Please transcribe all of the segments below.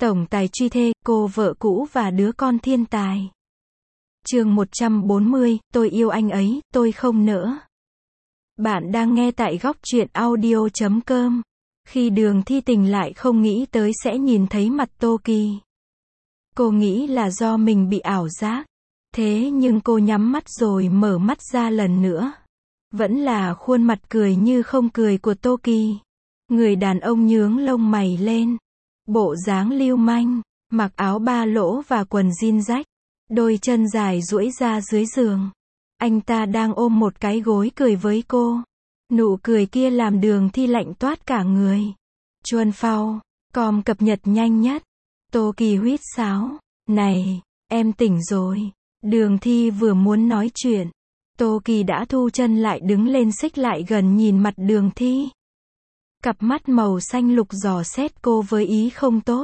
Tổng tài truy thê, cô vợ cũ và đứa con thiên tài. Chương 140, tôi yêu anh ấy, tôi không nỡ. Bạn đang nghe tại góc truyện audio.com. Khi Đường Thi tỉnh lại không nghĩ tới sẽ nhìn thấy mặt Tô Kỳ. Cô nghĩ là do mình bị ảo giác. Thế nhưng cô nhắm mắt rồi mở mắt ra lần nữa. Vẫn là khuôn mặt cười như không cười của Tô Kỳ. Người đàn ông nhướng lông mày lên. Bộ dáng lưu manh, mặc áo ba lỗ và quần jean rách. Đôi chân dài duỗi ra dưới giường. Anh ta đang ôm một cái gối cười với cô. Nụ cười kia làm Đường Thi lạnh toát cả người. Chuan phao, com cập nhật nhanh nhất. Tô Kỳ huýt sáo. Này, em tỉnh rồi. Đường Thi vừa muốn nói chuyện. Tô Kỳ đã thu chân lại đứng lên xích lại gần nhìn mặt Đường Thi. Cặp mắt màu xanh lục dò xét cô với ý không tốt.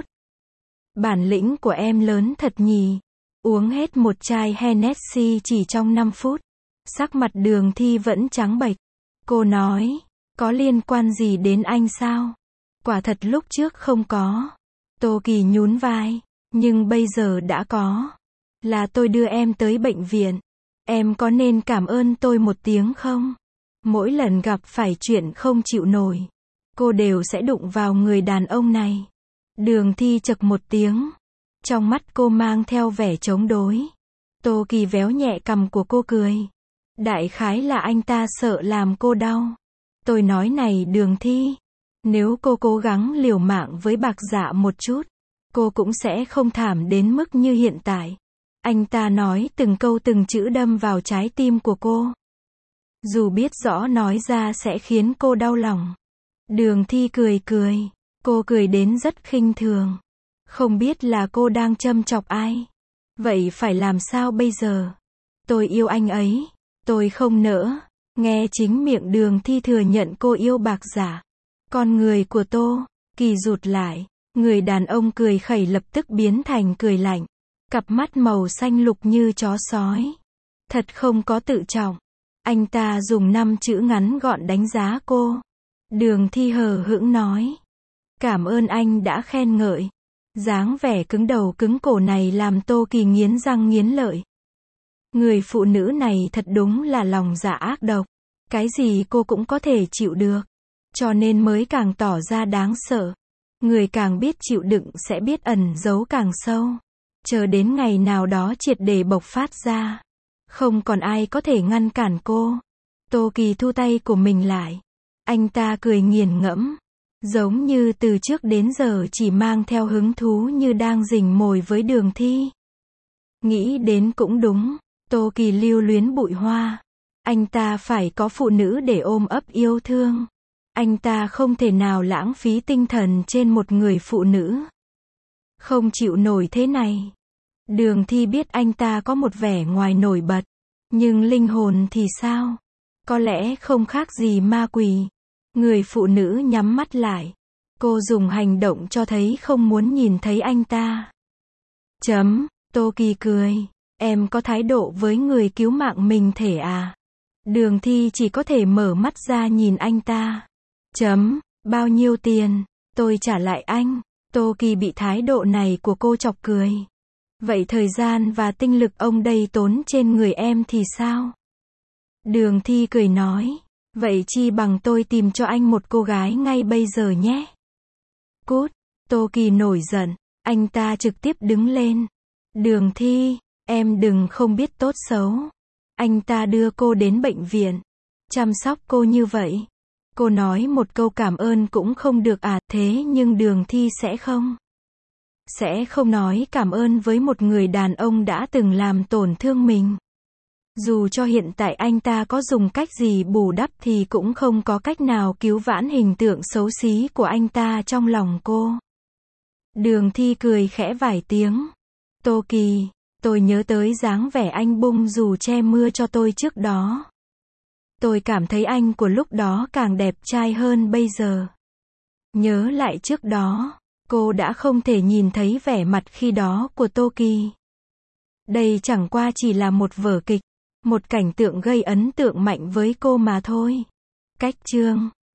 Bản lĩnh của em lớn thật nhỉ. Uống hết một chai Hennessy chỉ trong 5 phút. Sắc mặt Đường Thi vẫn trắng bệch. Cô nói, có liên quan gì đến anh sao? Quả thật lúc trước không có. Tô Kỳ nhún vai, nhưng bây giờ đã có. Là tôi đưa em tới bệnh viện. Em có nên cảm ơn tôi một tiếng không? Mỗi lần gặp phải chuyện không chịu nổi, cô đều sẽ đụng vào người đàn ông này. Đường Thi chậc một tiếng. Trong mắt cô mang theo vẻ chống đối. Tô Kỳ véo nhẹ cằm của cô cười. Đại khái là anh ta sợ làm cô đau. Tôi nói này Đường Thi. Nếu cô cố gắng liều mạng với Bạc Dạ một chút, cô cũng sẽ không thảm đến mức như hiện tại. Anh ta nói từng câu từng chữ đâm vào trái tim của cô. Dù biết rõ nói ra sẽ khiến cô đau lòng. Đường Thi cười cười. Cô cười đến rất khinh thường. Không biết là cô đang châm chọc ai. Vậy phải làm sao bây giờ? Tôi yêu anh ấy. Tôi không nỡ. Nghe chính miệng Đường Thi thừa nhận cô yêu Bạc Dạ. Con người của Tô Kỳ rụt lại. Người đàn ông cười khẩy lập tức biến thành cười lạnh. Cặp mắt màu xanh lục như chó sói. Thật không có tự trọng. Anh ta dùng 5 chữ ngắn gọn đánh giá cô. Đường Thi hờ hững nói. Cảm ơn anh đã khen ngợi. Dáng vẻ cứng đầu cứng cổ này làm Tô Kỳ nghiến răng nghiến lợi. Người phụ nữ này thật đúng là lòng dạ ác độc. Cái gì cô cũng có thể chịu được. Cho nên mới càng tỏ ra đáng sợ. Người càng biết chịu đựng sẽ biết ẩn giấu càng sâu. Chờ đến ngày nào đó triệt để bộc phát ra. Không còn ai có thể ngăn cản cô. Tô Kỳ thu tay của mình lại. Anh ta cười nghiền ngẫm. Giống như từ trước đến giờ chỉ mang theo hứng thú như đang rình mồi với Đường Thi. Nghĩ đến cũng đúng. Tô Kỳ lưu luyến bụi hoa. Anh ta phải có phụ nữ để ôm ấp yêu thương. Anh ta không thể nào lãng phí tinh thần trên một người phụ nữ. Không chịu nổi thế này. Đường Thi biết anh ta có một vẻ ngoài nổi bật. Nhưng linh hồn thì sao? Có lẽ không khác gì ma quỷ. Người phụ nữ nhắm mắt lại. Cô dùng hành động cho thấy không muốn nhìn thấy anh ta. Tô Kỳ cười. Em có thái độ với người cứu mạng mình thể à? Đường Thi chỉ có thể mở mắt ra nhìn anh ta. Bao nhiêu tiền? Tôi trả lại anh. Tô Kỳ bị thái độ này của cô chọc cười. Vậy thời gian và tinh lực ông đây tốn trên người em thì sao? Đường Thi cười nói. Vậy chi bằng tôi tìm cho anh một cô gái ngay bây giờ nhé. Cút. Tô Kỳ nổi giận. Anh ta trực tiếp đứng lên. Đường Thi, em đừng không biết tốt xấu. Anh ta đưa cô đến bệnh viện. Chăm sóc cô như vậy. Cô nói một câu cảm ơn cũng không được à? Thế nhưng Đường Thi sẽ không nói cảm ơn với một người đàn ông đã từng làm tổn thương mình. Dù cho hiện tại anh ta có dùng cách gì bù đắp thì cũng không có cách nào cứu vãn hình tượng xấu xí của anh ta trong lòng cô. Đường Thi cười khẽ vài tiếng. Tô Kỳ, tôi nhớ tới dáng vẻ anh bung dù che mưa cho tôi trước đó. Tôi cảm thấy anh của lúc đó càng đẹp trai hơn bây giờ. Nhớ lại trước đó, cô đã không thể nhìn thấy vẻ mặt khi đó của Tô Kỳ. Đây chẳng qua chỉ là một vở kịch, một cảnh tượng gây ấn tượng mạnh với cô mà thôi. Cách chương